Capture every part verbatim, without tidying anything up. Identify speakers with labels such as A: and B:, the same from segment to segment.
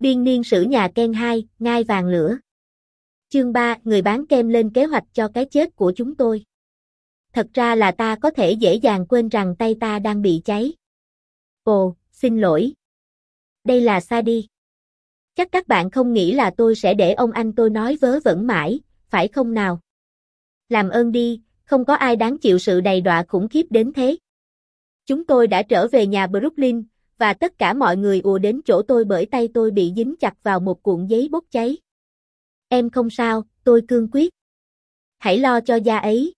A: Biên niên sử nhà Ken hai, ngai vàng lửa. Chương ba, người bán kem lên kế hoạch cho cái chết của chúng tôi. Thật ra là ta có thể dễ dàng quên rằng tay ta đang bị cháy. Ồ, xin lỗi. Đây là Sadie. Chắc các bạn không nghĩ là tôi sẽ để ông anh tôi nói vớ vẩn mãi, phải không nào? Làm ơn đi, không có ai đáng chịu sự đầy đọa khủng khiếp đến thế. Chúng tôi đã trở về nhà Brooklyn, và tất cả mọi người ùa đến chỗ tôi bởi tay tôi bị dính chặt vào một cuộn giấy bốc cháy. Em không sao, tôi cương quyết. Hãy lo cho da ấy.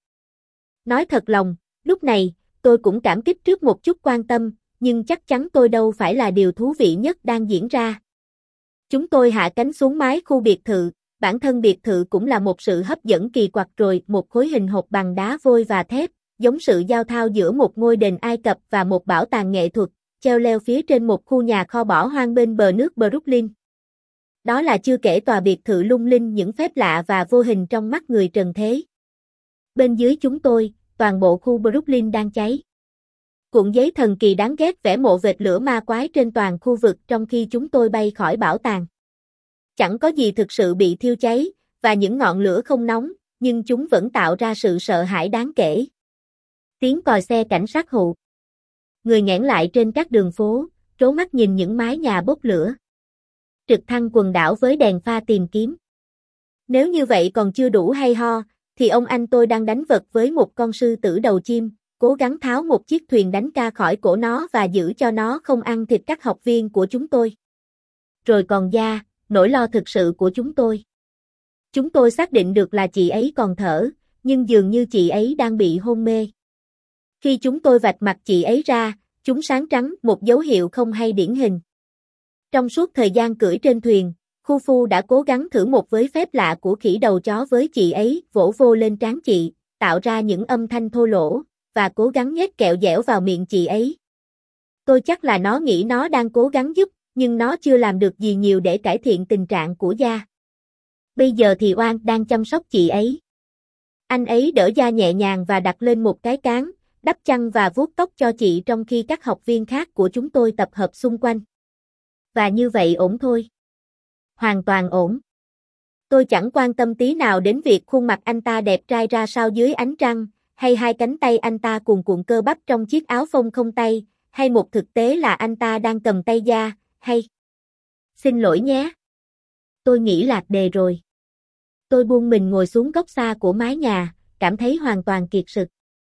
A: Nói thật lòng, lúc này, tôi cũng cảm kích trước một chút quan tâm, nhưng chắc chắn tôi đâu phải là điều thú vị nhất đang diễn ra. Chúng tôi hạ cánh xuống mái khu biệt thự, bản thân biệt thự cũng là một sự hấp dẫn kỳ quặc rồi, một khối hình hộp bằng đá vôi và thép, giống sự giao thoa giữa một ngôi đền Ai Cập và một bảo tàng nghệ thuật, treo leo phía trên một khu nhà kho bỏ hoang bên bờ nước Brooklyn. Đó là chưa kể tòa biệt thự lung linh những phép lạ và vô hình trong mắt người trần thế. Bên dưới chúng tôi, toàn bộ khu Brooklyn đang cháy. Cuộn giấy thần kỳ đáng ghét vẽ mộ vệt lửa ma quái trên toàn khu vực trong khi chúng tôi bay khỏi bảo tàng. Chẳng có gì thực sự bị thiêu cháy, và những ngọn lửa không nóng, nhưng chúng vẫn tạo ra sự sợ hãi đáng kể. Tiếng còi xe cảnh sát hụ. Người nghẽn lại trên các đường phố, trố mắt nhìn những mái nhà bốc lửa. Trực thăng quần đảo với đèn pha tìm kiếm. Nếu như vậy còn chưa đủ hay ho, thì ông anh tôi đang đánh vật với một con sư tử đầu chim, cố gắng tháo một chiếc thuyền đánh ca khỏi cổ nó và giữ cho nó không ăn thịt các học viên của chúng tôi. Rồi còn da, nỗi lo thực sự của chúng tôi. Chúng tôi xác định được là chị ấy còn thở, nhưng dường như chị ấy đang bị hôn mê. Khi chúng tôi vạch mặt chị ấy ra, chúng sáng trắng, một dấu hiệu không hay điển hình. Trong suốt thời gian cưỡi trên thuyền, Khu Phu đã cố gắng thử một với phép lạ của khỉ đầu chó với chị ấy, vỗ vô lên trán chị, tạo ra những âm thanh thô lỗ, và cố gắng nhét kẹo dẻo vào miệng chị ấy. Tôi chắc là nó nghĩ nó đang cố gắng giúp, nhưng nó chưa làm được gì nhiều để cải thiện tình trạng của da. Bây giờ thì Oan đang chăm sóc chị ấy. Anh ấy đỡ da nhẹ nhàng và đặt lên một cái cán, đắp chăn và vuốt tóc cho chị trong khi các học viên khác của chúng tôi tập hợp xung quanh. Và như vậy ổn thôi. Hoàn toàn ổn. Tôi chẳng quan tâm tí nào đến việc khuôn mặt anh ta đẹp trai ra sao dưới ánh trăng, hay hai cánh tay anh ta cuồn cuộn cơ bắp trong chiếc áo phông không tay, hay một thực tế là anh ta đang cầm tay da, hay... Xin lỗi nhé. Tôi nghĩ lạc đề rồi. Tôi buông mình ngồi xuống góc xa của mái nhà, cảm thấy hoàn toàn kiệt sức.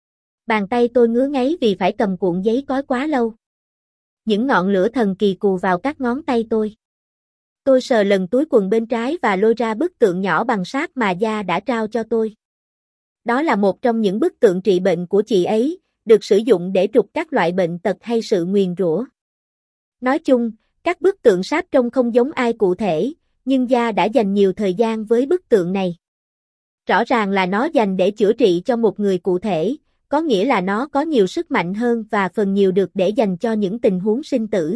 A: Bàn tay tôi ngứa ngáy vì phải cầm cuộn giấy cói quá lâu. Những ngọn lửa thần kỳ cù vào các ngón tay tôi. Tôi sờ lần túi quần bên trái và lôi ra bức tượng nhỏ bằng sáp mà da đã trao cho tôi. Đó là một trong những bức tượng trị bệnh của chị ấy, được sử dụng để trục các loại bệnh tật hay sự nguyền rủa. Nói chung, các bức tượng sáp trông không giống ai cụ thể, nhưng da đã dành nhiều thời gian với bức tượng này. Rõ ràng là nó dành để chữa trị cho một người cụ thể, có nghĩa là nó có nhiều sức mạnh hơn và phần nhiều được để dành cho những tình huống sinh tử.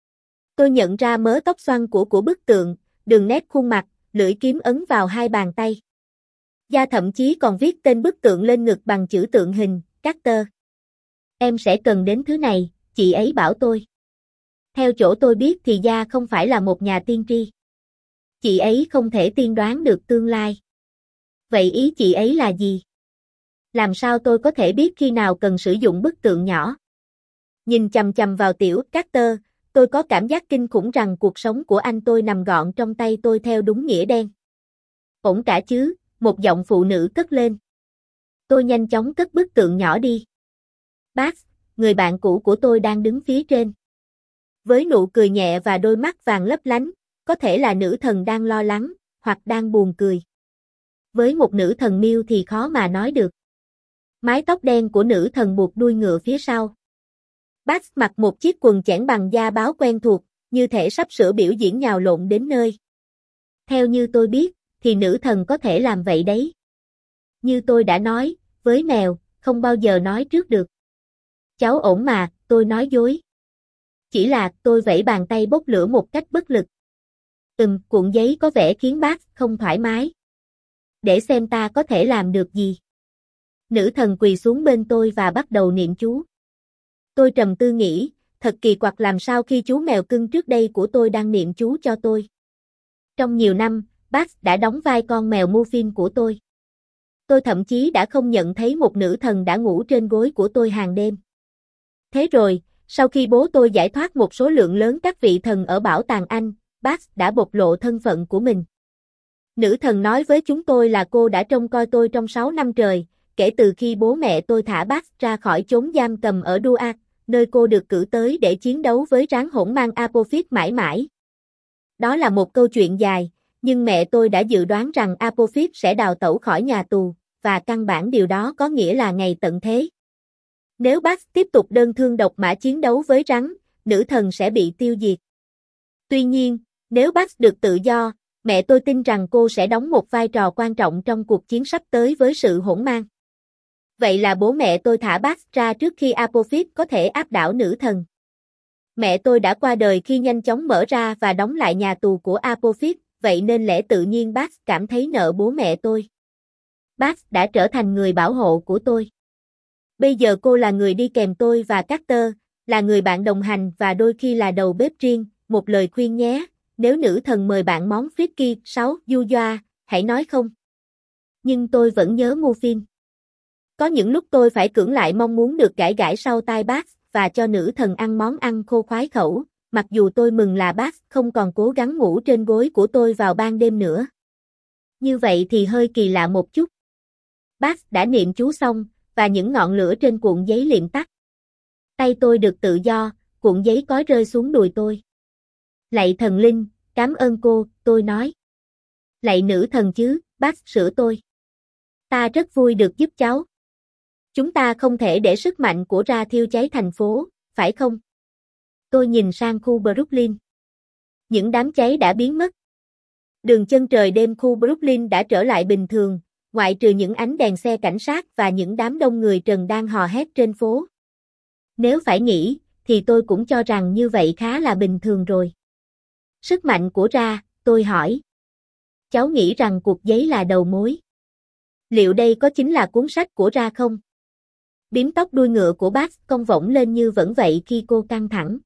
A: Tôi nhận ra mớ tóc xoăn của của bức tượng, đường nét khuôn mặt, lưỡi kiếm ấn vào hai bàn tay. Da thậm chí còn viết tên bức tượng lên ngực bằng chữ tượng hình, Carter. Em sẽ cần đến thứ này, chị ấy bảo tôi. Theo chỗ tôi biết thì da không phải là một nhà tiên tri. Chị ấy không thể tiên đoán được tương lai. Vậy ý chị ấy là gì? Làm sao tôi có thể biết khi nào cần sử dụng bức tượng nhỏ? Nhìn chằm chằm vào tiểu Carter, tôi có cảm giác kinh khủng rằng cuộc sống của anh tôi nằm gọn trong tay tôi theo đúng nghĩa đen. Ổn cả chứ, một giọng phụ nữ cất lên. Tôi nhanh chóng cất bức tượng nhỏ đi. Bác, người bạn cũ của tôi đang đứng phía trên. Với nụ cười nhẹ và đôi mắt vàng lấp lánh, có thể là nữ thần đang lo lắng, hoặc đang buồn cười. Với một nữ thần miêu thì khó mà nói được. Mái tóc đen của nữ thần buộc đuôi ngựa phía sau. Bác mặc một chiếc quần chẽn bằng da báo quen thuộc, như thể sắp sửa biểu diễn nhào lộn đến nơi. Theo như tôi biết, thì nữ thần có thể làm vậy đấy. Như tôi đã nói, với mèo, không bao giờ nói trước được. Cháu ổn mà, tôi nói dối. Chỉ là tôi vẫy bàn tay bốc lửa một cách bất lực. Ừm, cuộn giấy có vẻ khiến bác không thoải mái. Để xem ta có thể làm được gì. Nữ thần quỳ xuống bên tôi và bắt đầu niệm chú. Tôi trầm tư nghĩ, thật thật kỳ quặc làm sao khi chú mèo cưng trước đây của tôi đang niệm chú cho tôi. Trong nhiều năm, Bugs đã đóng vai con mèo Muffin của tôi. Tôi thậm chí đã không nhận thấy một nữ thần đã ngủ trên gối của tôi hàng đêm. Thế rồi, sau khi bố tôi giải thoát một số lượng lớn các vị thần ở bảo tàng Anh, Bugs đã bộc lộ thân phận của mình. Nữ thần nói với chúng tôi là cô đã trông coi tôi trong sáu năm trời, kể từ khi bố mẹ tôi thả Bugs ra khỏi chốn giam cầm ở Duat, nơi cô được cử tới để chiến đấu với rắn hỗn mang Apophis mãi mãi. Đó là một câu chuyện dài, nhưng mẹ tôi đã dự đoán rằng Apophis sẽ đào tẩu khỏi nhà tù, và căn bản điều đó có nghĩa là ngày tận thế. Nếu Bugs tiếp tục đơn thương độc mã chiến đấu với rắn, nữ thần sẽ bị tiêu diệt. Tuy nhiên, nếu Bugs được tự do, mẹ tôi tin rằng cô sẽ đóng một vai trò quan trọng trong cuộc chiến sắp tới với sự hỗn mang. Vậy là bố mẹ tôi thả Bugs ra trước khi Apophis có thể áp đảo nữ thần. Mẹ tôi đã qua đời khi nhanh chóng mở ra và đóng lại nhà tù của Apophis, vậy nên lẽ tự nhiên Bugs cảm thấy nợ bố mẹ tôi. Bugs đã trở thành người bảo hộ của tôi. Bây giờ cô là người đi kèm tôi và Carter, là người bạn đồng hành và đôi khi là đầu bếp riêng, một lời khuyên nhé, nếu nữ thần mời bạn món Fricky sáu Yuya, hãy nói không. Nhưng tôi vẫn nhớ Muffin. Có những lúc tôi phải cưỡng lại mong muốn được gãi gãi sau tai Bugs và cho nữ thần ăn món ăn khô khoái khẩu, mặc dù tôi mừng là Bugs không còn cố gắng ngủ trên gối của tôi vào ban đêm nữa. Như vậy thì hơi kỳ lạ một chút. Bugs đã niệm chú xong, và những ngọn lửa trên cuộn giấy liệm tắt. Tay tôi được tự do, cuộn giấy cói rơi xuống đùi tôi. Lạy thần linh, cảm ơn cô, tôi nói. Lạy nữ thần chứ, Bugs sửa tôi. Ta rất vui được giúp cháu. Chúng ta không thể để sức mạnh của Ra thiêu cháy thành phố, phải không? Tôi nhìn sang khu Brooklyn. Những đám cháy đã biến mất. Đường chân trời đêm khu Brooklyn đã trở lại bình thường, ngoại trừ những ánh đèn xe cảnh sát và những đám đông người trần đang hò hét trên phố. Nếu phải nghĩ, thì tôi cũng cho rằng như vậy khá là bình thường rồi. Sức mạnh của Ra, tôi hỏi. Cháu nghĩ rằng cuộc giấy là đầu mối. Liệu đây có chính là cuốn sách của Ra không? Bím tóc đuôi ngựa của Bugs cong vỗng lên như vẫn vậy khi cô căng thẳng.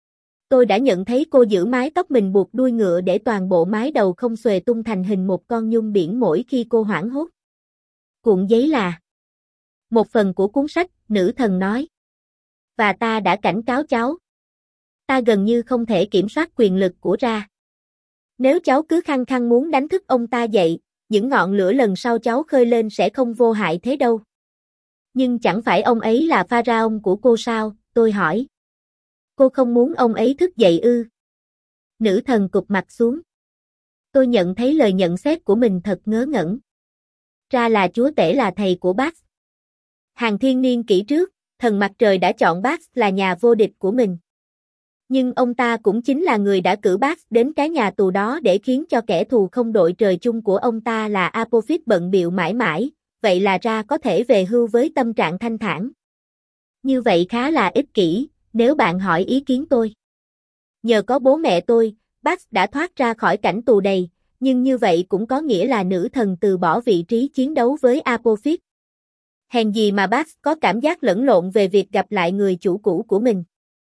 A: Tôi đã nhận thấy cô giữ mái tóc mình buộc đuôi ngựa để toàn bộ mái đầu không xòe tung thành hình một con nhung biển mỗi khi cô hoảng hốt. Cuộn giấy là một phần của cuốn sách, nữ thần nói. Và ta đã cảnh cáo cháu. Ta gần như không thể kiểm soát quyền lực của Ra. Nếu cháu cứ khăng khăng muốn đánh thức ông ta dậy, những ngọn lửa lần sau cháu khơi lên sẽ không vô hại thế đâu. Nhưng chẳng phải ông ấy là pharaoh của cô sao, tôi hỏi. Cô không muốn ông ấy thức dậy ư? Nữ thần cụp mặt xuống. Tôi nhận thấy lời nhận xét của mình thật ngớ ngẩn. Ra là chúa tể là thầy của Bugs. Hàng thiên niên kỷ trước, thần mặt trời đã chọn Bugs là nhà vô địch của mình. Nhưng ông ta cũng chính là người đã cử Bugs đến cái nhà tù đó để khiến cho kẻ thù không đội trời chung của ông ta là Apophis bận bịu mãi mãi, vậy là Ra có thể về hưu với tâm trạng thanh thản. Như vậy khá là ích kỷ, nếu bạn hỏi ý kiến tôi. Nhờ có bố mẹ tôi, Bugs đã thoát ra khỏi cảnh tù đầy, nhưng như vậy cũng có nghĩa là nữ thần từ bỏ vị trí chiến đấu với Apophis. Hèn gì mà Bugs có cảm giác lẫn lộn về việc gặp lại người chủ cũ của mình.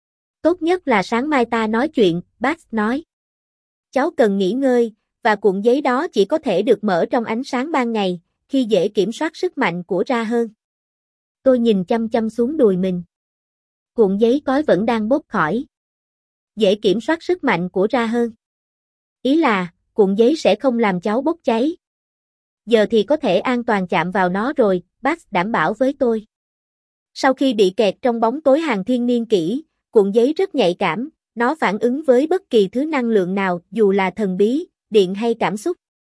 A: Tốt nhất là sáng mai ta nói chuyện, Bugs nói. Cháu cần nghỉ ngơi, và cuộn giấy đó chỉ có thể được mở trong ánh sáng ban ngày, khi dễ kiểm soát sức mạnh của Ra hơn. Tôi nhìn chăm chăm xuống đùi mình. Cuộn giấy cói vẫn đang bốc khỏi. Dễ kiểm soát sức mạnh của Ra hơn. Ý là, cuộn giấy sẽ không làm cháu bốc cháy. Giờ thì có thể an toàn chạm vào nó rồi, Bugs đảm bảo với tôi. Sau khi bị kẹt trong bóng tối hàng thiên niên kỷ, cuộn giấy rất nhạy cảm, nó phản ứng với bất kỳ thứ năng lượng nào, dù là thần bí, điện hay cảm xúc.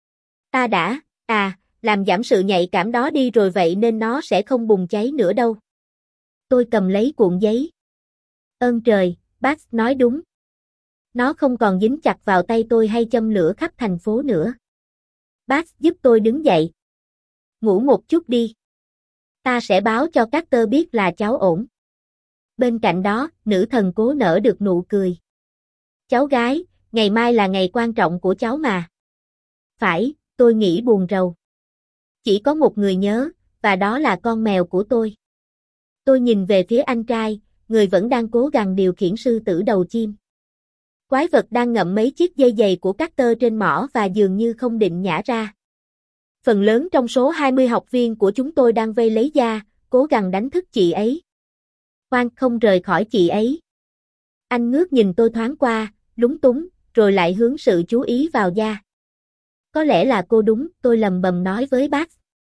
A: Ta đã, à, làm giảm sự nhạy cảm đó đi rồi vậy nên nó sẽ không bùng cháy nữa đâu. Tôi cầm lấy cuộn giấy. Ơn trời, Bugs nói đúng. Nó không còn dính chặt vào tay tôi hay châm lửa khắp thành phố nữa. Bugs giúp tôi đứng dậy. Ngủ một chút đi. Ta sẽ báo cho Carter biết là cháu ổn. Bên cạnh đó, nữ thần cố nở được nụ cười. Cháu gái, ngày mai là ngày quan trọng của cháu mà. Phải, tôi nghĩ buồn rầu. Chỉ có một người nhớ, và đó là con mèo của tôi. Tôi nhìn về phía anh trai, người vẫn đang cố gắng điều khiển sư tử đầu chim. Quái vật đang ngậm mấy chiếc dây giày của Carter trên mỏ và dường như không định nhả ra. Phần lớn trong số hai mươi học viên của chúng tôi đang vây lấy da, cố gắng đánh thức chị ấy. Khoan, không rời khỏi chị ấy. Anh ngước nhìn tôi thoáng qua, lúng túng, rồi lại hướng sự chú ý vào da. Có lẽ là cô đúng, tôi lầm bầm nói với bác.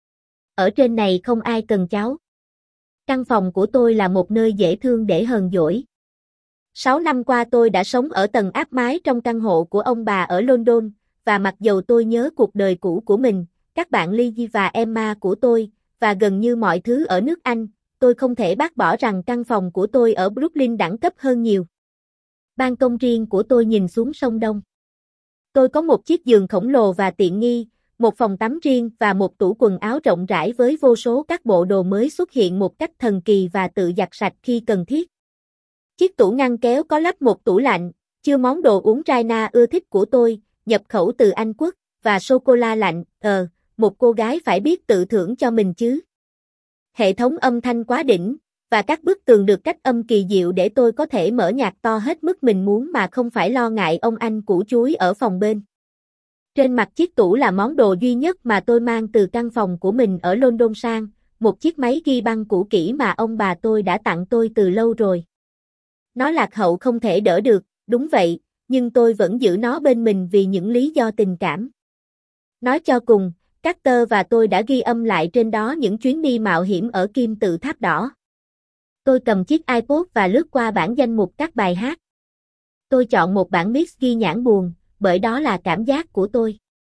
A: Ở trên này không ai cần cháu. Căn phòng của tôi là một nơi dễ thương để hờn dỗi. Sáu năm qua tôi đã sống ở tầng áp mái trong căn hộ của ông bà ở London, và mặc dầu tôi nhớ cuộc đời cũ của mình, các bạn Lizzie và Emma của tôi, và gần như mọi thứ ở nước Anh, tôi không thể bác bỏ rằng căn phòng của tôi ở Brooklyn đẳng cấp hơn nhiều. Ban công riêng của tôi nhìn xuống sông Đông. Tôi có một chiếc giường khổng lồ và tiện nghi, một phòng tắm riêng và một tủ quần áo rộng rãi với vô số các bộ đồ mới xuất hiện một cách thần kỳ và tự giặt sạch khi cần thiết. Chiếc tủ ngăn kéo có lắp một tủ lạnh, chứa món đồ uống China ưa thích của tôi, nhập khẩu từ Anh Quốc, và sô-cô-la lạnh, ờ, một cô gái phải biết tự thưởng cho mình chứ. Hệ thống âm thanh quá đỉnh, và các bức tường được cách âm kỳ diệu để tôi có thể mở nhạc to hết mức mình muốn mà không phải lo ngại ông anh củ chuối ở phòng bên. Trên mặt chiếc tủ là món đồ duy nhất mà tôi mang từ căn phòng của mình ở London sang, một chiếc máy ghi băng cũ kỹ mà ông bà tôi đã tặng tôi từ lâu rồi. Nó lạc hậu không thể đỡ được, đúng vậy, nhưng tôi vẫn giữ nó bên mình vì những lý do tình cảm. Nói cho cùng, Carter và tôi đã ghi âm lại trên đó những chuyến đi mạo hiểm ở kim tự tháp đỏ. Tôi cầm chiếc iPod và lướt qua bản danh mục các bài hát. Tôi chọn một bản mix ghi nhãn buồn, bởi đó là cảm giác của tôi.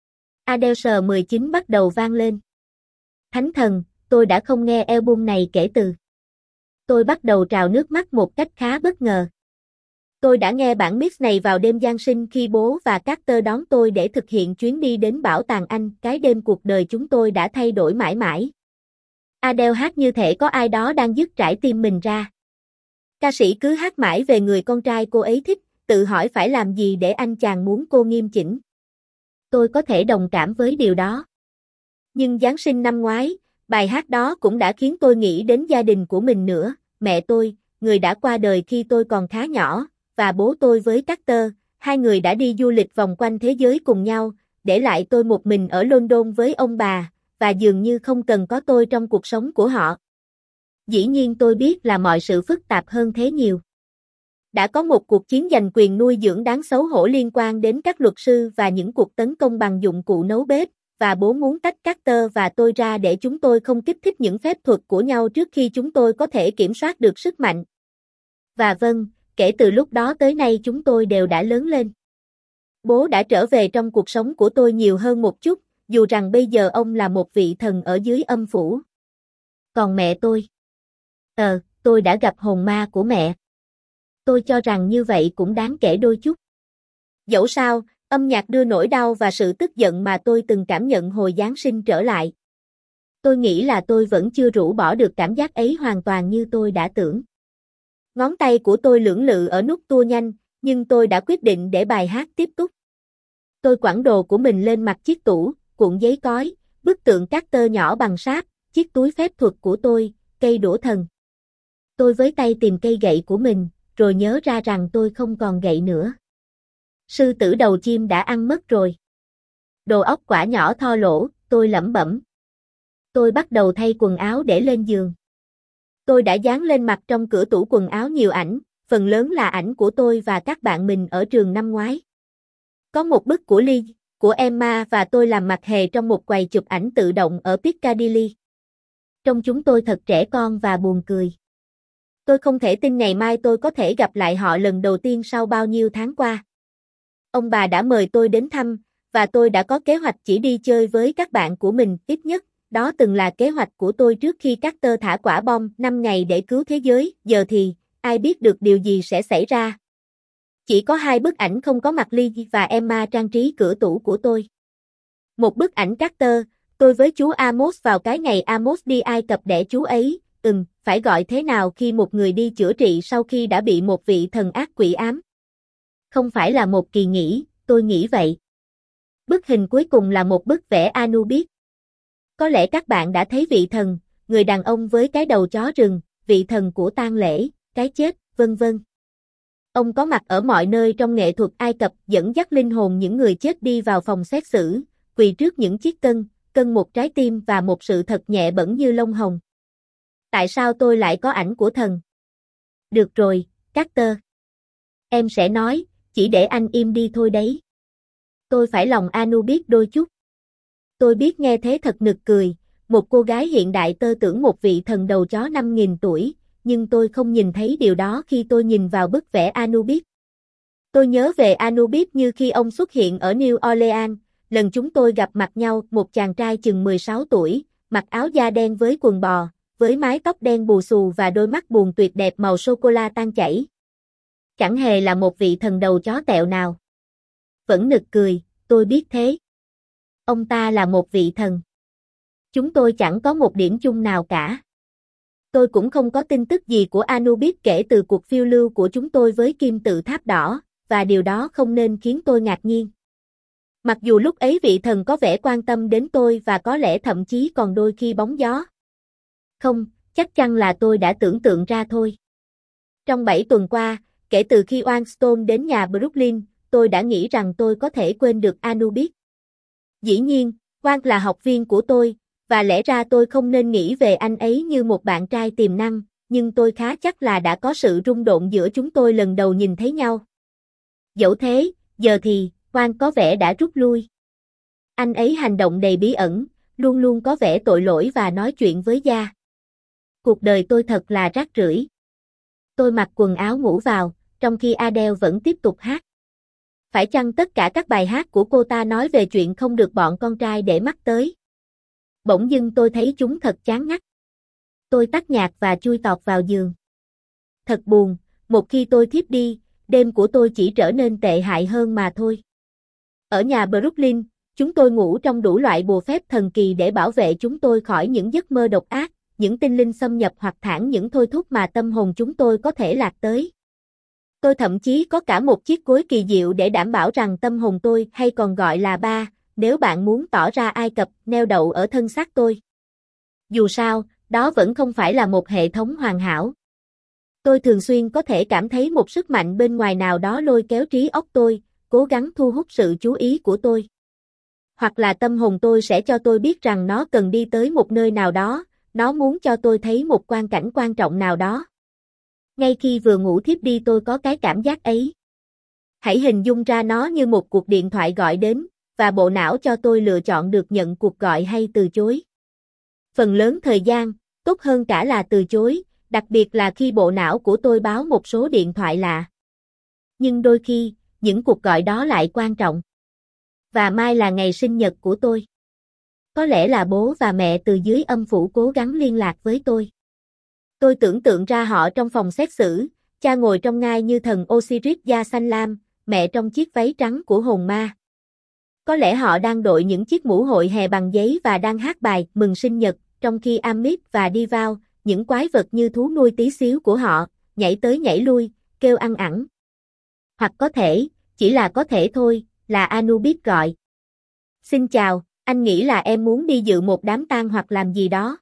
A: Adele mười chín bắt đầu vang lên. Thánh thần, tôi đã không nghe album này kể từ. Tôi bắt đầu trào nước mắt một cách khá bất ngờ. Tôi đã nghe bản mix này vào đêm Giáng sinh khi bố và Carter đón tôi để thực hiện chuyến đi đến Bảo tàng Anh, cái đêm cuộc đời chúng tôi đã thay đổi mãi mãi. Adele hát như thể có ai đó đang dứt trải tim mình ra. Ca sĩ cứ hát mãi về người con trai cô ấy thích, tự hỏi phải làm gì để anh chàng muốn cô nghiêm chỉnh. Tôi có thể đồng cảm với điều đó. Nhưng Giáng sinh năm ngoái, bài hát đó cũng đã khiến tôi nghĩ đến gia đình của mình nữa, mẹ tôi, người đã qua đời khi tôi còn khá nhỏ, và bố tôi với Carter, hai người đã đi du lịch vòng quanh thế giới cùng nhau, để lại tôi một mình ở London với ông bà, và dường như không cần có tôi trong cuộc sống của họ. Dĩ nhiên tôi biết là mọi sự phức tạp hơn thế nhiều. Đã có một cuộc chiến giành quyền nuôi dưỡng đáng xấu hổ liên quan đến các luật sư và những cuộc tấn công bằng dụng cụ nấu bếp, và bố muốn tách Carter và tôi ra để chúng tôi không kích thích những phép thuật của nhau trước khi chúng tôi có thể kiểm soát được sức mạnh. Và vâng, kể từ lúc đó tới nay chúng tôi đều đã lớn lên. Bố đã trở về trong cuộc sống của tôi nhiều hơn một chút, dù rằng bây giờ ông là một vị thần ở dưới âm phủ. Còn mẹ tôi? Ờ, tôi đã gặp hồn ma của mẹ. Tôi cho rằng như vậy cũng đáng kể đôi chút. Dẫu sao, âm nhạc đưa nỗi đau và sự tức giận mà tôi từng cảm nhận hồi Giáng sinh trở lại. Tôi nghĩ là tôi vẫn chưa rũ bỏ được cảm giác ấy hoàn toàn như tôi đã tưởng. Ngón tay của tôi lưỡng lự ở nút tua nhanh, nhưng tôi đã quyết định để bài hát tiếp tục. Tôi quẳng đồ của mình lên mặt chiếc tủ, cuộn giấy cói, bức tượng Carter nhỏ bằng sáp, chiếc túi phép thuật của tôi, cây đũa thần. Tôi với tay tìm cây gậy của mình, rồi nhớ ra rằng tôi không còn gậy nữa. Sư tử đầu chim đã ăn mất rồi. Đồ ốc quả nhỏ tho lỗ, tôi lẩm bẩm. Tôi bắt đầu thay quần áo để lên giường. Tôi đã dán lên mặt trong cửa tủ quần áo nhiều ảnh, phần lớn là ảnh của tôi và các bạn mình ở trường năm ngoái. Có một bức của Lee, của Emma và tôi làm mặt hề trong một quầy chụp ảnh tự động ở Piccadilly. Trông chúng tôi thật trẻ con và buồn cười. Tôi không thể tin ngày mai tôi có thể gặp lại họ lần đầu tiên sau bao nhiêu tháng qua. Ông bà đã mời tôi đến thăm, và tôi đã có kế hoạch chỉ đi chơi với các bạn của mình, ít nhất, đó từng là kế hoạch của tôi trước khi Carter thả quả bom năm ngày để cứu thế giới, giờ thì, ai biết được điều gì sẽ xảy ra. Chỉ có hai bức ảnh không có mặt Lee và Emma trang trí cửa tủ của tôi. Một bức ảnh Carter, tôi với chú Amos vào cái ngày Amos đi Ai Cập đẻ chú ấy, ừm, phải gọi thế nào khi một người đi chữa trị sau khi đã bị một vị thần ác quỷ ám. Không phải là một kỳ nghỉ, tôi nghĩ vậy. Bức hình cuối cùng là một bức vẽ Anubis. Có lẽ các bạn đã thấy vị thần, người đàn ông với cái đầu chó rừng, vị thần của tang lễ, cái chết, vân vân. Ông có mặt ở mọi nơi trong nghệ thuật Ai Cập, dẫn dắt linh hồn những người chết đi vào phòng xét xử, quỳ trước những chiếc cân, cân một trái tim và một sự thật nhẹ bẫng như lông hồng. Tại sao tôi lại có ảnh của thần? Được rồi, Carter. Em sẽ nói, chỉ để anh im đi thôi đấy. Tôi phải lòng Anubis đôi chút. Tôi biết nghe thế thật nực cười, một cô gái hiện đại tơ tưởng một vị thần đầu chó năm nghìn tuổi, nhưng tôi không nhìn thấy điều đó khi tôi nhìn vào bức vẽ Anubis. Tôi nhớ về Anubis như khi ông xuất hiện ở New Orleans, lần chúng tôi gặp mặt nhau, một chàng trai chừng mười sáu tuổi, mặc áo da đen với quần bò, với mái tóc đen bù xù và đôi mắt buồn tuyệt đẹp màu sô-cô-la tan chảy. Chẳng hề là một vị thần đầu chó tẹo nào. Vẫn nực cười, tôi biết thế. Ông ta là một vị thần. Chúng tôi chẳng có một điểm chung nào cả. Tôi cũng không có tin tức gì của Anubis kể từ cuộc phiêu lưu của chúng tôi với kim tự tháp đỏ, và điều đó không nên khiến tôi ngạc nhiên. Mặc dù lúc ấy vị thần có vẻ quan tâm đến tôi và có lẽ thậm chí còn đôi khi bóng gió. Không, chắc chắn là tôi đã tưởng tượng ra thôi. Trong bảy tuần qua, kể từ khi Oan Stone đến nhà Brooklyn, tôi đã nghĩ rằng tôi có thể quên được Anubis. Dĩ nhiên, Oan là học viên của tôi, và lẽ ra tôi không nên nghĩ về anh ấy như một bạn trai tiềm năng, nhưng tôi khá chắc là đã có sự rung động giữa chúng tôi lần đầu nhìn thấy nhau. Dẫu thế, giờ thì, Oan có vẻ đã rút lui. Anh ấy hành động đầy bí ẩn, luôn luôn có vẻ tội lỗi và nói chuyện với Gia. Cuộc đời tôi thật là rác rưởi. Tôi mặc quần áo ngủ vào, trong khi Adele vẫn tiếp tục hát. Phải chăng tất cả các bài hát của cô ta nói về chuyện không được bọn con trai để mắt tới? Bỗng dưng tôi thấy chúng thật chán ngắt. Tôi tắt nhạc và chui tọt vào giường. Thật buồn, một khi tôi thiếp đi, đêm của tôi chỉ trở nên tệ hại hơn mà thôi. Ở nhà Brooklyn, chúng tôi ngủ trong đủ loại bùa phép thần kỳ để bảo vệ chúng tôi khỏi những giấc mơ độc ác, những tinh linh xâm nhập hoặc thẳng những thôi thúc mà tâm hồn chúng tôi có thể lạc tới. Tôi thậm chí có cả một chiếc gối kỳ diệu để đảm bảo rằng tâm hồn tôi, hay còn gọi là ba, nếu bạn muốn tỏ ra Ai Cập, neo đậu ở thân xác tôi. Dù sao, đó vẫn không phải là một hệ thống hoàn hảo. Tôi thường xuyên có thể cảm thấy một sức mạnh bên ngoài nào đó lôi kéo trí óc tôi, cố gắng thu hút sự chú ý của tôi. Hoặc là tâm hồn tôi sẽ cho tôi biết rằng nó cần đi tới một nơi nào đó, nó muốn cho tôi thấy một quang cảnh quan trọng nào đó. Ngay khi vừa ngủ thiếp đi tôi có cái cảm giác ấy. Hãy hình dung ra nó như một cuộc điện thoại gọi đến, và bộ não cho tôi lựa chọn được nhận cuộc gọi hay từ chối. Phần lớn thời gian, tốt hơn cả là từ chối, đặc biệt là khi bộ não của tôi báo một số điện thoại lạ. Nhưng đôi khi, những cuộc gọi đó lại quan trọng. Và mai là ngày sinh nhật của tôi. Có lẽ là bố và mẹ từ dưới âm phủ cố gắng liên lạc với tôi. Tôi tưởng tượng ra họ trong phòng xét xử, cha ngồi trong ngai như thần Osiris da xanh lam, mẹ trong chiếc váy trắng của hồn ma. Có lẽ họ đang đội những chiếc mũ hội hè bằng giấy và đang hát bài mừng sinh nhật, trong khi Amit và đi vào, những quái vật như thú nuôi tí xíu của họ, nhảy tới nhảy lui, kêu ăn ẳng. Hoặc có thể, chỉ là có thể thôi, là Anubis gọi. Xin chào, anh nghĩ là em muốn đi dự một đám tang hoặc làm gì đó.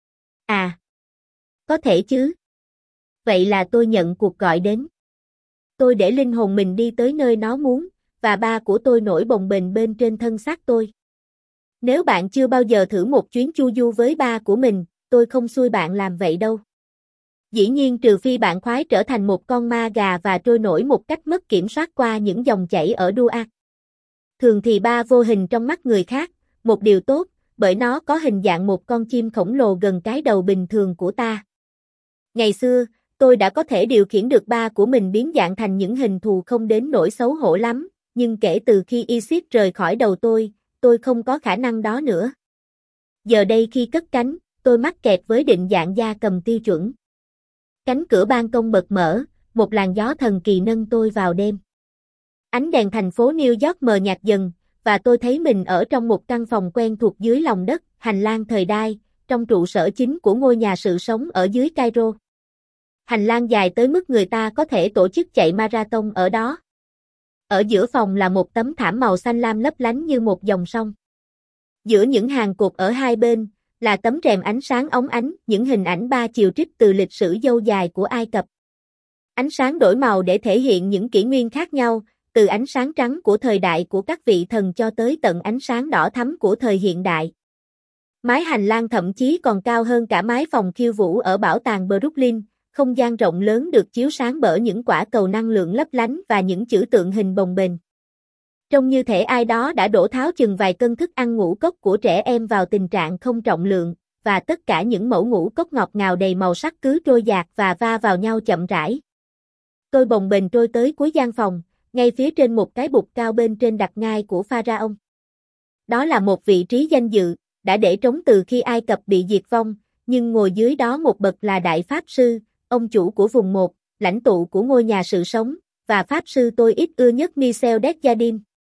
A: À, có thể chứ. Vậy là tôi nhận cuộc gọi đến. Tôi để linh hồn mình đi tới nơi nó muốn, và ba của tôi nổi bồng bềnh bên trên thân xác tôi. Nếu bạn chưa bao giờ thử một chuyến chu du với ba của mình, tôi không xui bạn làm vậy đâu. Dĩ nhiên trừ phi bạn khoái trở thành một con ma gà và trôi nổi một cách mất kiểm soát qua những dòng chảy ở Duat. Thường thì ba vô hình trong mắt người khác, một điều tốt, bởi nó có hình dạng một con chim khổng lồ gần cái đầu bình thường của ta. Ngày xưa, tôi đã có thể điều khiển được ba của mình biến dạng thành những hình thù không đến nỗi xấu hổ lắm, nhưng kể từ khi Isis rời khỏi đầu tôi, tôi không có khả năng đó nữa. Giờ đây khi cất cánh, tôi mắc kẹt với định dạng gia cầm tiêu chuẩn. Cánh cửa ban công bật mở, một làn gió thần kỳ nâng tôi vào đêm. Ánh đèn thành phố New York mờ nhạt dần, và tôi thấy mình ở trong một căn phòng quen thuộc dưới lòng đất, hành lang thời đại, trong trụ sở chính của ngôi nhà sự sống ở dưới Cairo. Hành lang dài tới mức người ta có thể tổ chức chạy marathon ở đó. Ở giữa phòng là một tấm thảm màu xanh lam lấp lánh như một dòng sông. Giữa những hàng cột ở hai bên, là tấm rèm ánh sáng óng ánh, những hình ảnh ba chiều trích từ lịch sử lâu dài của Ai Cập. Ánh sáng đổi màu để thể hiện những kỷ nguyên khác nhau, từ ánh sáng trắng của thời đại của các vị thần cho tới tận ánh sáng đỏ thắm của thời hiện đại. Mái hành lang thậm chí còn cao hơn cả mái phòng khiêu vũ ở bảo tàng Brooklyn, không gian rộng lớn được chiếu sáng bởi những quả cầu năng lượng lấp lánh và những chữ tượng hình bồng bềnh. Trông như thể ai đó đã đổ tháo chừng vài cân thức ăn ngũ cốc của trẻ em vào tình trạng không trọng lượng, và tất cả những mẩu ngũ cốc ngọt ngào đầy màu sắc cứ trôi dạt và va vào nhau chậm rãi. Tôi bồng bềnh trôi tới cuối gian phòng, ngay phía trên một cái bục cao bên trên đặt ngai của Pharaoh. Đó là một vị trí danh dự, đã để trống từ khi Ai Cập bị diệt vong, nhưng ngồi dưới đó một bậc là Đại Pháp Sư, ông chủ của vùng một, lãnh tụ của ngôi nhà sự sống, và Pháp Sư tôi ít ưa nhất Michel Desjardins.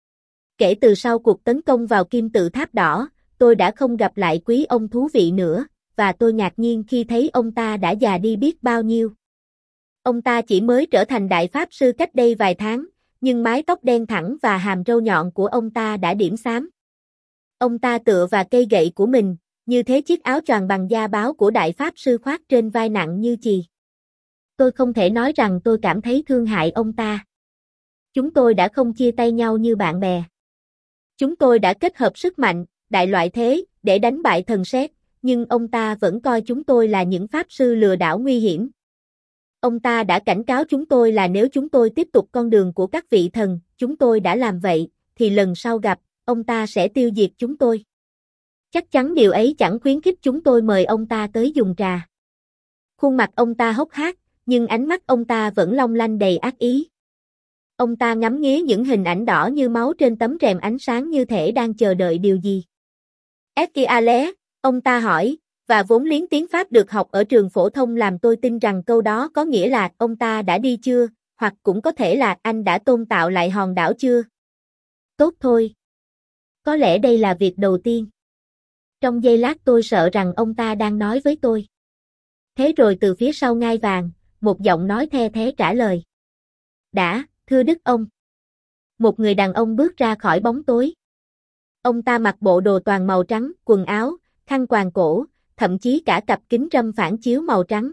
A: Kể từ sau cuộc tấn công vào kim tự tháp đỏ, tôi đã không gặp lại quý ông thú vị nữa, và tôi ngạc nhiên khi thấy ông ta đã già đi biết bao nhiêu. Ông ta chỉ mới trở thành Đại Pháp Sư cách đây vài tháng, nhưng mái tóc đen thẳng và hàm râu nhọn của ông ta đã điểm xám. Ông ta tựa vào cây gậy của mình, như thế chiếc áo choàng bằng da báo của Đại Pháp Sư khoác trên vai nặng như chì. Tôi không thể nói rằng tôi cảm thấy thương hại ông ta. Chúng tôi đã không chia tay nhau như bạn bè. Chúng tôi đã kết hợp sức mạnh, đại loại thế, để đánh bại thần sét, nhưng ông ta vẫn coi chúng tôi là những pháp sư lừa đảo nguy hiểm. Ông ta đã cảnh cáo chúng tôi là nếu chúng tôi tiếp tục con đường của các vị thần, chúng tôi đã làm vậy, thì lần sau gặp, ông ta sẽ tiêu diệt chúng tôi. Chắc chắn điều ấy chẳng khuyến khích chúng tôi mời ông ta tới dùng trà. Khuôn mặt ông ta hốc hác, nhưng ánh mắt ông ta vẫn long lanh đầy ác ý. Ông ta ngắm nghía những hình ảnh đỏ như máu trên tấm rèm ánh sáng như thể đang chờ đợi điều gì. Est-ce, ông ta hỏi, và vốn liếng tiếng Pháp được học ở trường phổ thông làm tôi tin rằng câu đó có nghĩa là ông ta đã đi chưa, hoặc cũng có thể là anh đã tôn tạo lại hòn đảo chưa. Tốt thôi. Có lẽ đây là việc đầu tiên. Trong giây lát tôi sợ rằng ông ta đang nói với tôi. Thế rồi từ phía sau ngai vàng, một giọng nói the thé trả lời. Đã, thưa Đức ông. Một người đàn ông bước ra khỏi bóng tối. Ông ta mặc bộ đồ toàn màu trắng, quần áo, khăn quàng cổ, thậm chí cả cặp kính râm phản chiếu màu trắng.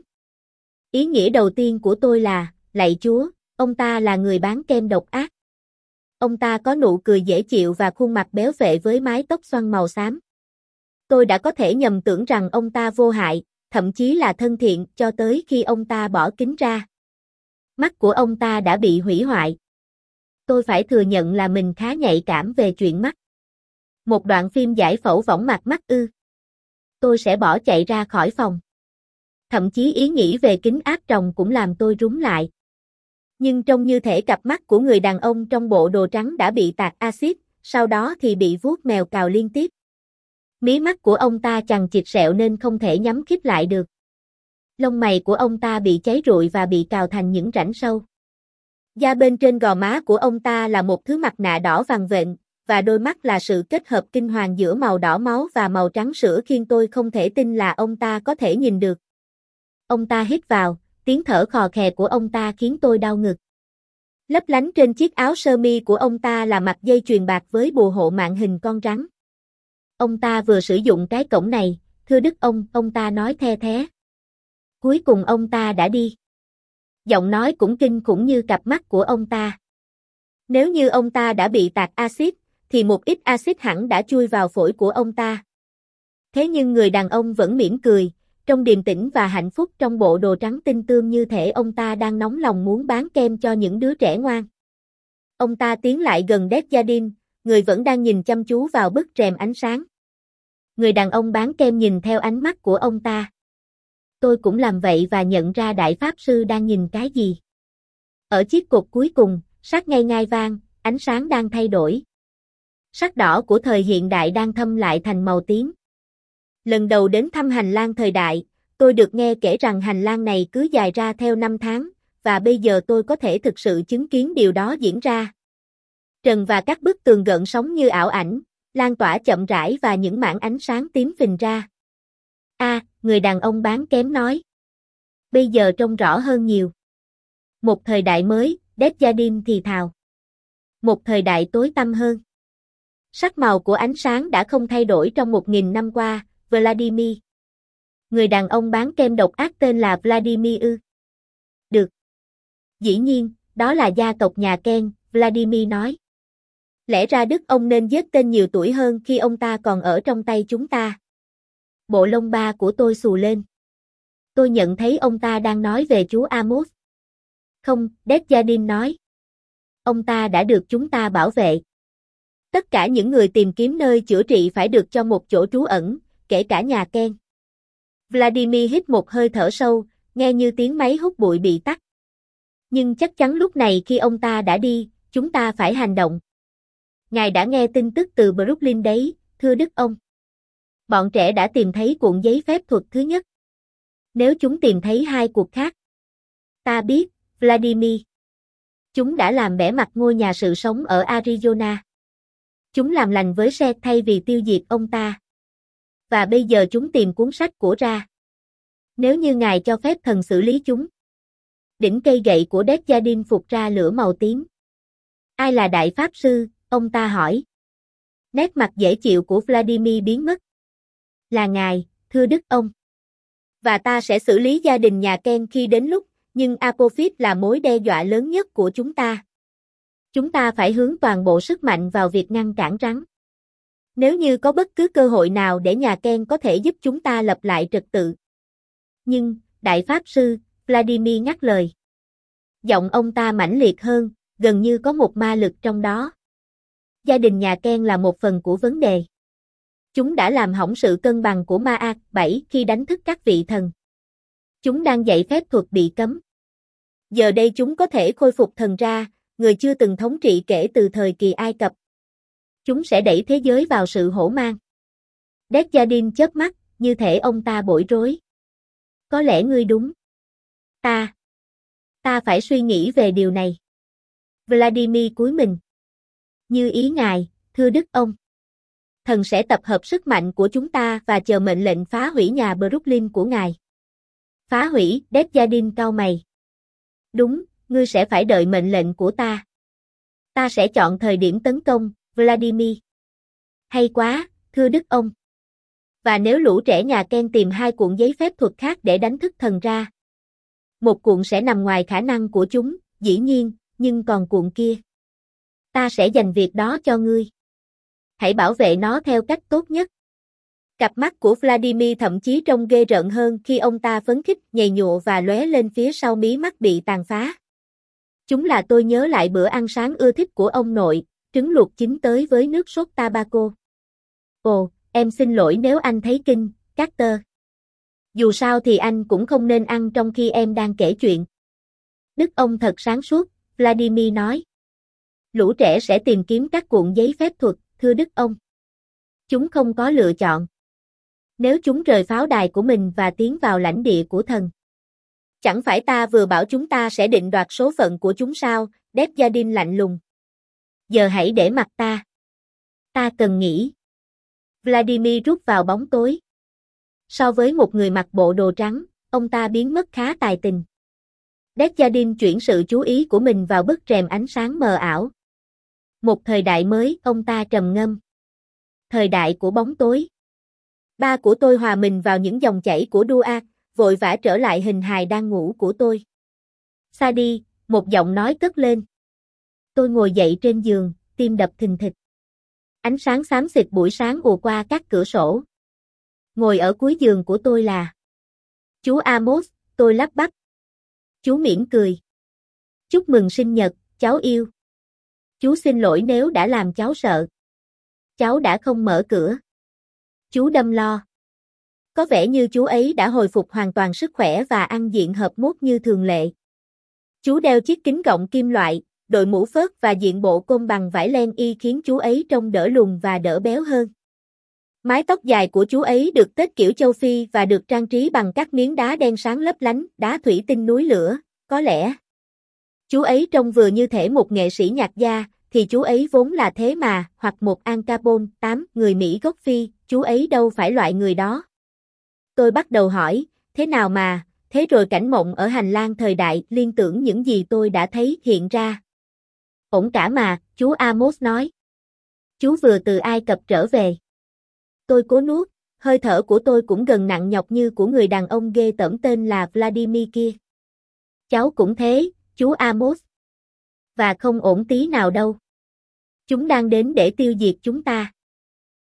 A: Ý nghĩa đầu tiên của tôi là, lạy Chúa, ông ta là người bán kem độc ác. Ông ta có nụ cười dễ chịu và khuôn mặt béo phệ với mái tóc xoăn màu xám. Tôi đã có thể nhầm tưởng rằng ông ta vô hại, thậm chí là thân thiện cho tới khi ông ta bỏ kính ra. Mắt của ông ta đã bị hủy hoại. Tôi phải thừa nhận là mình khá nhạy cảm về chuyện mắt. Một đoạn phim giải phẫu võng mạc mắt ư. Tôi sẽ bỏ chạy ra khỏi phòng. Thậm chí ý nghĩ về kính áp tròng cũng làm tôi rúm lại. Nhưng trông như thể cặp mắt của người đàn ông trong bộ đồ trắng đã bị tạt axit, sau đó thì bị vuốt mèo cào liên tiếp. Mí mắt của ông ta chằng chịt sẹo nên không thể nhắm khép lại được. Lông mày của ông ta bị cháy rụi và bị cào thành những rãnh sâu. Da bên trên gò má của ông ta là một thứ mặt nạ đỏ vàng vện, và đôi mắt là sự kết hợp kinh hoàng giữa màu đỏ máu và màu trắng sữa khiến tôi không thể tin là ông ta có thể nhìn được. Ông ta hít vào, tiếng thở khò khè của ông ta khiến tôi đau ngực. Lấp lánh trên chiếc áo sơ mi của ông ta là mặt dây chuyền bạc với bùa hộ mạng hình con rắn. Ông ta vừa sử dụng cái cổng này, thưa Đức ông, ông ta nói the thé. Cuối cùng ông ta đã đi. Giọng nói cũng kinh khủng như cặp mắt của ông ta. Nếu như ông ta đã bị tạt axit, thì một ít axit hẳn đã chui vào phổi của ông ta. Thế nhưng người đàn ông vẫn mỉm cười, trông điềm tĩnh và hạnh phúc trong bộ đồ trắng tinh tươm như thể ông ta đang nóng lòng muốn bán kem cho những đứa trẻ ngoan. Ông ta tiến lại gần Desjardins, người vẫn đang nhìn chăm chú vào bức rèm ánh sáng. Người đàn ông bán kem nhìn theo ánh mắt của ông ta. Tôi cũng làm vậy và nhận ra Đại Pháp Sư đang nhìn cái gì. Ở chiếc cột cuối cùng, sát ngay ngai vàng, ánh sáng đang thay đổi. Sắc đỏ của thời hiện đại đang thâm lại thành màu tím. Lần đầu đến thăm hành lang thời đại, tôi được nghe kể rằng hành lang này cứ dài ra theo năm tháng, và bây giờ tôi có thể thực sự chứng kiến điều đó diễn ra. Trần và các bức tường gợn sóng như ảo ảnh, lan tỏa chậm rãi và những mảng ánh sáng tím phình ra. A, à, người đàn ông bán kém nói. Bây giờ trông rõ hơn nhiều. Một thời đại mới, Desjardins thì thào. Một thời đại tối tăm hơn. Sắc màu của ánh sáng đã không thay đổi trong một nghìn năm qua, Vladimir. Người đàn ông bán kem độc ác tên là Vladimir ư. Được. Dĩ nhiên, đó là gia tộc nhà Ken, Vladimir nói. Lẽ ra Đức ông nên giết tên nhiều tuổi hơn khi ông ta còn ở trong tay chúng ta. Bộ lông ba của tôi xù lên. Tôi nhận thấy ông ta đang nói về chú Amos. Không, Desjardins nói. Ông ta đã được chúng ta bảo vệ. Tất cả những người tìm kiếm nơi chữa trị phải được cho một chỗ trú ẩn, kể cả nhà Ken. Vladimir hít một hơi thở sâu, nghe như tiếng máy hút bụi bị tắt. Nhưng chắc chắn lúc này khi ông ta đã đi, chúng ta phải hành động. Ngài đã nghe tin tức từ Brooklyn đấy, thưa Đức ông. Bọn trẻ đã tìm thấy cuộn giấy phép thuật thứ nhất. Nếu chúng tìm thấy hai cuộc khác. Ta biết, Vladimir. Chúng đã làm bẽ mặt ngôi nhà sự sống ở Arizona. Chúng làm lành với Seth thay vì tiêu diệt ông ta. Và bây giờ chúng tìm cuốn sách của Ra. Nếu như ngài cho phép thần xử lý chúng. Đỉnh cây gậy của Desjardins phụt ra lửa màu tím. Ai là đại pháp sư, ông ta hỏi. Nét mặt dễ chịu của Vladimir biến mất. Là ngài, thưa Đức ông. Và ta sẽ xử lý gia đình nhà Ken khi đến lúc, nhưng Apophis là mối đe dọa lớn nhất của chúng ta. Chúng ta phải hướng toàn bộ sức mạnh vào việc ngăn cản rắn. Nếu như có bất cứ cơ hội nào để nhà Ken có thể giúp chúng ta lập lại trật tự. Nhưng, đại pháp sư, Vladimir ngắt lời. Giọng ông ta mãnh liệt hơn, gần như có một ma lực trong đó. Gia đình nhà Ken là một phần của vấn đề. Chúng đã làm hỏng sự cân bằng của Ma A bảy khi đánh thức các vị thần. Chúng đang dạy phép thuật bị cấm. Giờ đây chúng có thể khôi phục thần Ra, người chưa từng thống trị kể từ thời kỳ Ai Cập. Chúng sẽ đẩy thế giới vào sự hổ mang. Desjardins chớp mắt, như thể ông ta bối rối. Có lẽ ngươi đúng. Ta. Ta phải suy nghĩ về điều này. Vladimir cúi mình. Như ý ngài, thưa Đức ông. Thần sẽ tập hợp sức mạnh của chúng ta và chờ mệnh lệnh phá hủy nhà Brooklyn của ngài. Phá hủy, Desjardins cau mày. Đúng, ngươi sẽ phải đợi mệnh lệnh của ta. Ta sẽ chọn thời điểm tấn công, Vladimir. Hay quá, thưa Đức ông. Và nếu lũ trẻ nhà Ken tìm hai cuộn giấy phép thuật khác để đánh thức thần Ra. Một cuộn sẽ nằm ngoài khả năng của chúng, dĩ nhiên, nhưng còn cuộn kia. Ta sẽ dành việc đó cho ngươi. Hãy bảo vệ nó theo cách tốt nhất. Cặp mắt của Vladimir thậm chí trông ghê rợn hơn khi ông ta phấn khích nhầy nhụa và lóe lên phía sau mí mắt bị tàn phá. Chúng là tôi nhớ lại bữa ăn sáng ưa thích của ông nội, trứng luộc chín tới với nước sốt tabaco. Ồ, em xin lỗi nếu anh thấy kinh, Carter. Dù sao thì anh cũng không nên ăn trong khi em đang kể chuyện. Đức ông thật sáng suốt, Vladimir nói. Lũ trẻ sẽ tìm kiếm các cuộn giấy phép thuật, thưa Đức ông. Chúng không có lựa chọn. Nếu chúng rời pháo đài của mình và tiến vào lãnh địa của thần. Chẳng phải ta vừa bảo chúng ta sẽ định đoạt số phận của chúng sao, Desjardins lạnh lùng. Giờ hãy để mặc ta. Ta cần nghĩ. Vladimir rút vào bóng tối. So với một người mặc bộ đồ trắng, ông ta biến mất khá tài tình. Desjardins chuyển sự chú ý của mình vào bức rèm ánh sáng mờ ảo. Một thời đại mới, ông ta trầm ngâm. Thời đại của bóng tối. Ba của tôi hòa mình vào những dòng chảy của Duat, vội vã trở lại hình hài đang ngủ của tôi. Xa đi, một giọng nói cất lên. Tôi ngồi dậy trên giường, tim đập thình thịch. Ánh sáng xám xịt buổi sáng ùa qua các cửa sổ. Ngồi ở cuối giường của tôi là chú Amos, tôi lắp bắp. Chú mỉm cười. Chúc mừng sinh nhật, cháu yêu. Chú xin lỗi nếu đã làm cháu sợ. Cháu đã không mở cửa. Chú đâm lo. Có vẻ như chú ấy đã hồi phục hoàn toàn sức khỏe và ăn diện hợp mốt như thường lệ. Chú đeo chiếc kính gọng kim loại, đội mũ phớt và diện bộ côn bằng vải len y khiến chú ấy trông đỡ lùn và đỡ béo hơn. Mái tóc dài của chú ấy được tết kiểu châu Phi và được trang trí bằng các miếng đá đen sáng lấp lánh, đá thủy tinh núi lửa, có lẽ. Chú ấy trông vừa như thể một nghệ sĩ nhạc gia, thì chú ấy vốn là thế mà, hoặc một Al Capone, tám, người Mỹ gốc Phi, chú ấy đâu phải loại người đó. Tôi bắt đầu hỏi, thế nào mà, thế rồi cảnh mộng ở hành lang thời đại liên tưởng những gì tôi đã thấy hiện ra. Ổn cả mà, chú Amos nói. Chú vừa từ Ai Cập trở về. Tôi cố nuốt, hơi thở của tôi cũng gần nặng nhọc như của người đàn ông ghê tởm tên là Vladimir kia. Cháu cũng thế, chú Amos. Và không ổn tí nào đâu. Chúng đang đến để tiêu diệt chúng ta.